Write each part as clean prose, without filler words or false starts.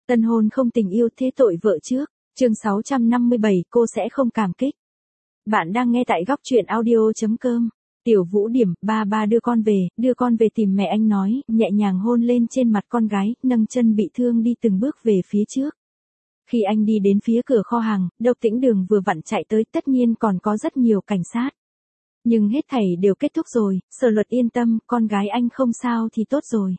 Tân hôn không tình yêu thế tội vợ trước. Chương 657 cô sẽ không cảm kích. Bạn đang nghe tại góc truyện audio.com. Tiểu Vũ Điểm, ba đưa con về tìm mẹ, anh nói, nhẹ nhàng hôn lên trên mặt con gái, nâng chân bị thương đi từng bước về phía trước. Khi anh đi đến phía cửa kho hàng, Độc Tĩnh Đường vừa vặn chạy tới, tất nhiên còn có rất nhiều cảnh sát. Nhưng hết thảy đều kết thúc rồi, Sở Luật yên tâm, con gái anh không sao thì tốt rồi.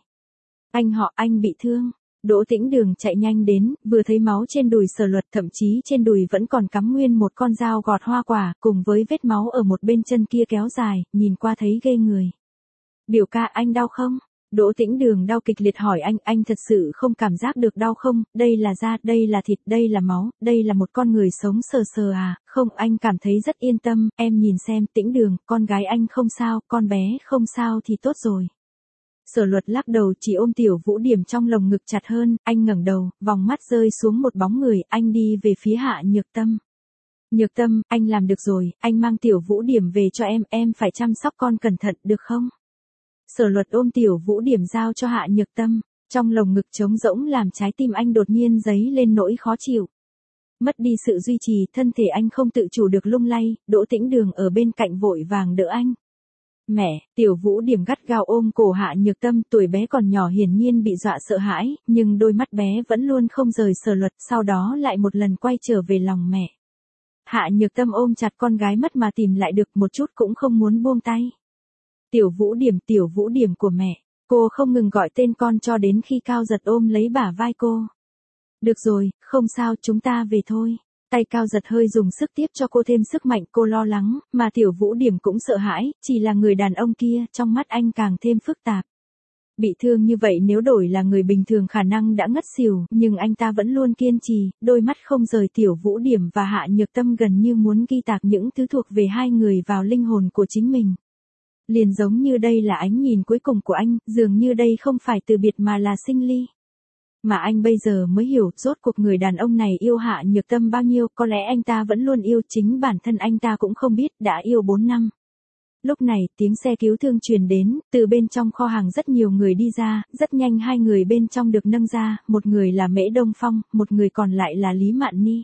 Anh bị thương. Đỗ Tĩnh Đường chạy nhanh đến, vừa thấy máu trên đùi Sở Luật, thậm chí trên đùi vẫn còn cắm nguyên một con dao gọt hoa quả, cùng với vết máu ở một bên chân kia kéo dài, nhìn qua thấy ghê người. Biểu ca, anh đau không? Đỗ Tĩnh Đường đau kịch liệt hỏi anh thật sự không cảm giác được đau không? Đây là da, đây là thịt, đây là máu, đây là một con người sống sờ sờ à? Không, anh cảm thấy rất yên tâm, em nhìn xem, Tĩnh Đường, con gái anh không sao, con bé không sao thì tốt rồi. Sở Luật lắc đầu, chỉ ôm Tiểu Vũ Điểm trong lồng ngực chặt hơn, anh ngẩng đầu, vòng mắt rơi xuống một bóng người, anh đi về phía Hạ Nhược Tâm. Nhược Tâm, anh làm được rồi, anh mang Tiểu Vũ Điểm về cho em phải chăm sóc con cẩn thận, được không? Sở Luật ôm Tiểu Vũ Điểm giao cho Hạ Nhược Tâm, trong lồng ngực trống rỗng làm trái tim anh đột nhiên dấy lên nỗi khó chịu. Mất đi sự duy trì, thân thể anh không tự chủ được lung lay, Đỗ Tĩnh Đường ở bên cạnh vội vàng đỡ anh. Mẹ, Tiểu Vũ Điểm gắt gao ôm cổ Hạ Nhược Tâm, tuổi bé còn nhỏ hiển nhiên bị dọa sợ hãi, nhưng đôi mắt bé vẫn luôn không rời Sở Luật, sau đó lại một lần quay trở về lòng mẹ. Hạ Nhược Tâm ôm chặt con gái mất mà tìm lại được, một chút cũng không muốn buông tay. Tiểu Vũ Điểm của mẹ, cô không ngừng gọi tên con cho đến khi Cao Giật ôm lấy bả vai cô. Được rồi, không sao, chúng ta về thôi. Tay Cao Giật hơi dùng sức tiếp cho cô thêm sức mạnh, cô lo lắng, mà Tiểu Vũ Điểm cũng sợ hãi, chỉ là người đàn ông kia, trong mắt anh càng thêm phức tạp. Bị thương như vậy nếu đổi là người bình thường khả năng đã ngất xỉu, nhưng anh ta vẫn luôn kiên trì, đôi mắt không rời Tiểu Vũ Điểm và Hạ Nhược Tâm, gần như muốn ghi tạc những thứ thuộc về hai người vào linh hồn của chính mình. Liền giống như đây là ánh nhìn cuối cùng của anh, dường như đây không phải từ biệt mà là sinh ly. Mà anh bây giờ mới hiểu, rốt cuộc người đàn ông này yêu Hạ Nhược Tâm bao nhiêu, có lẽ anh ta vẫn luôn yêu, chính bản thân anh ta cũng không biết, đã yêu 4 năm. Lúc này, tiếng xe cứu thương truyền đến, từ bên trong kho hàng rất nhiều người đi ra, rất nhanh hai người bên trong được nâng ra, một người là Mễ Đông Phong, một người còn lại là Lý Mạn Ni.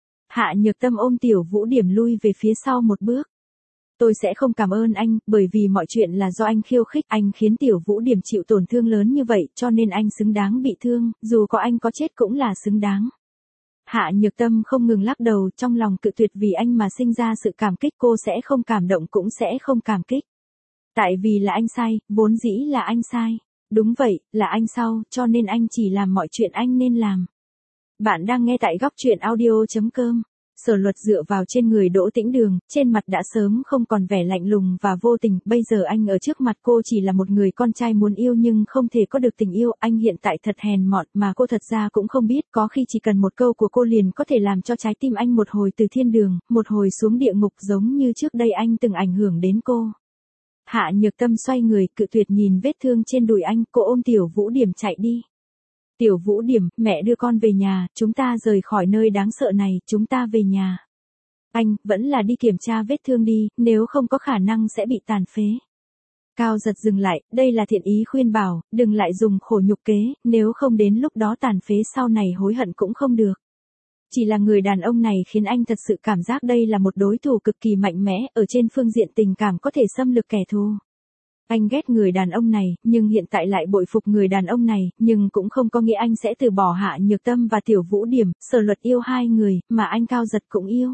Hạ Nhược Tâm ôm Tiểu Vũ Điểm lui về phía sau một bước. Tôi sẽ không cảm ơn anh, bởi vì mọi chuyện là do anh khiêu khích, anh khiến Tiểu Vũ Điểm chịu tổn thương lớn như vậy, cho nên anh xứng đáng bị thương, dù có anh có chết cũng là xứng đáng. Hạ Nhược Tâm không ngừng lắc đầu, trong lòng cự tuyệt vì anh mà sinh ra sự cảm kích, cô sẽ không cảm động cũng sẽ không cảm kích. Tại vì là anh sai, vốn dĩ là anh sai. Đúng vậy, là anh sau, cho nên anh chỉ làm mọi chuyện anh nên làm. Bạn đang nghe tại góc truyện audio.com. Sở Luật dựa vào trên người Đỗ Tĩnh Đường, trên mặt đã sớm không còn vẻ lạnh lùng và vô tình, bây giờ anh ở trước mặt cô chỉ là một người con trai muốn yêu nhưng không thể có được tình yêu, anh hiện tại thật hèn mọn mà cô thật ra cũng không biết, có khi chỉ cần một câu của cô liền có thể làm cho trái tim anh một hồi từ thiên đường, một hồi xuống địa ngục, giống như trước đây anh từng ảnh hưởng đến cô. Hạ Nhược Tâm xoay người, cự tuyệt nhìn vết thương trên đùi anh, cô ôm Tiểu Vũ Điểm chạy đi. Tiểu Vũ Điểm, mẹ đưa con về nhà, chúng ta rời khỏi nơi đáng sợ này, chúng ta về nhà. Anh, vẫn là đi kiểm tra vết thương đi, nếu không có khả năng sẽ bị tàn phế. Cao Giật dừng lại, đây là thiện ý khuyên bảo, đừng lại dùng khổ nhục kế, nếu không đến lúc đó tàn phế sau này hối hận cũng không được. Chỉ là người đàn ông này khiến anh thật sự cảm giác đây là một đối thủ cực kỳ mạnh mẽ, ở trên phương diện tình cảm có thể xâm lược kẻ thù. Anh ghét người đàn ông này, nhưng hiện tại lại bội phục người đàn ông này, nhưng cũng không có nghĩa anh sẽ từ bỏ Hạ Nhược Tâm và Tiểu Vũ Điểm, Sở Luật yêu hai người, mà anh Cao Giật cũng yêu.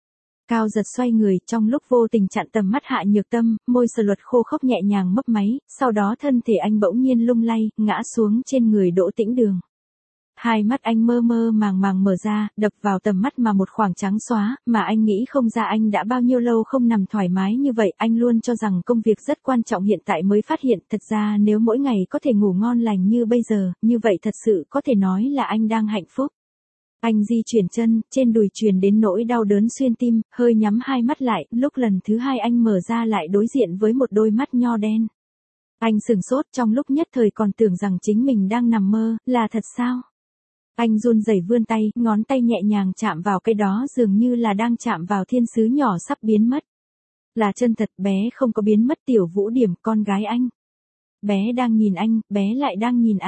Cao Giật xoay người, trong lúc vô tình chặn tầm mắt Hạ Nhược Tâm, môi Sở Luật khô khốc nhẹ nhàng mấp máy, sau đó thân thể anh bỗng nhiên lung lay, ngã xuống trên người Đỗ Tĩnh Đường. Hai mắt anh mơ mơ màng màng mở ra, đập vào tầm mắt mà một khoảng trắng xóa, mà anh nghĩ không ra anh đã bao nhiêu lâu không nằm thoải mái như vậy, anh luôn cho rằng công việc rất quan trọng, hiện tại mới phát hiện, thật ra nếu mỗi ngày có thể ngủ ngon lành như bây giờ, như vậy thật sự có thể nói là anh đang hạnh phúc. Anh di chuyển chân, trên đùi truyền đến nỗi đau đớn xuyên tim, hơi nhắm hai mắt lại, lúc lần thứ hai anh mở ra lại đối diện với một đôi mắt nho đen. Anh sửng sốt, trong lúc nhất thời còn tưởng rằng chính mình đang nằm mơ, là thật sao? Anh run rẩy vươn tay, ngón tay nhẹ nhàng chạm vào cái đó, dường như là đang chạm vào thiên sứ nhỏ sắp biến mất. Là chân thật, bé không có biến mất. Tiểu Vũ Điểm, con gái anh. Bé đang nhìn anh, bé lại đang nhìn anh.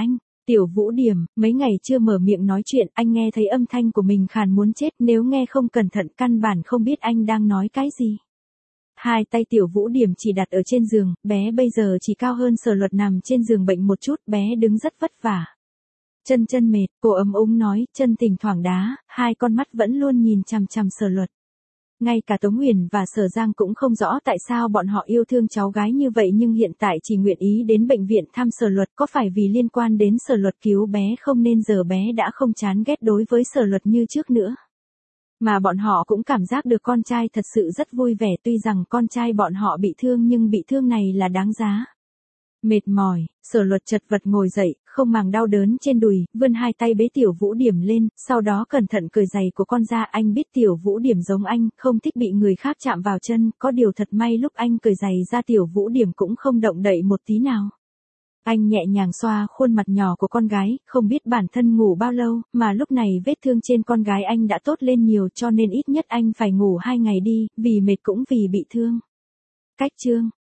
Tiểu Vũ Điểm, mấy ngày chưa mở miệng nói chuyện, anh nghe thấy âm thanh của mình khàn muốn chết, nếu nghe không cẩn thận căn bản không biết anh đang nói cái gì. Hai tay Tiểu Vũ Điểm chỉ đặt ở trên giường, bé bây giờ chỉ cao hơn Sở Luật nằm trên giường bệnh một chút, bé đứng rất vất vả. Chân mệt, cô ấm úng nói, chân thỉnh thoảng đá, hai con mắt vẫn luôn nhìn chằm chằm Sở Luật. Ngay cả Tống Huyền và Sở Giang cũng không rõ tại sao bọn họ yêu thương cháu gái như vậy nhưng hiện tại chỉ nguyện ý đến bệnh viện thăm Sở Luật, có phải vì liên quan đến Sở Luật cứu bé không nên giờ bé đã không chán ghét đối với Sở Luật như trước nữa. Mà bọn họ cũng cảm giác được con trai thật sự rất vui vẻ, tuy rằng con trai bọn họ bị thương nhưng bị thương này là đáng giá. Mệt mỏi, Sở Luật chật vật ngồi dậy, không màng đau đớn trên đùi, vươn hai tay bế Tiểu Vũ Điểm lên, sau đó cẩn thận cởi giày của con ra. Anh biết Tiểu Vũ Điểm giống anh, không thích bị người khác chạm vào chân, có điều thật may lúc anh cởi giày ra Tiểu Vũ Điểm cũng không động đậy một tí nào. Anh nhẹ nhàng xoa khuôn mặt nhỏ của con gái, không biết bản thân ngủ bao lâu, mà lúc này vết thương trên con gái anh đã tốt lên nhiều cho nên ít nhất anh phải ngủ 2 ngày đi, vì mệt cũng vì bị thương. Cách chương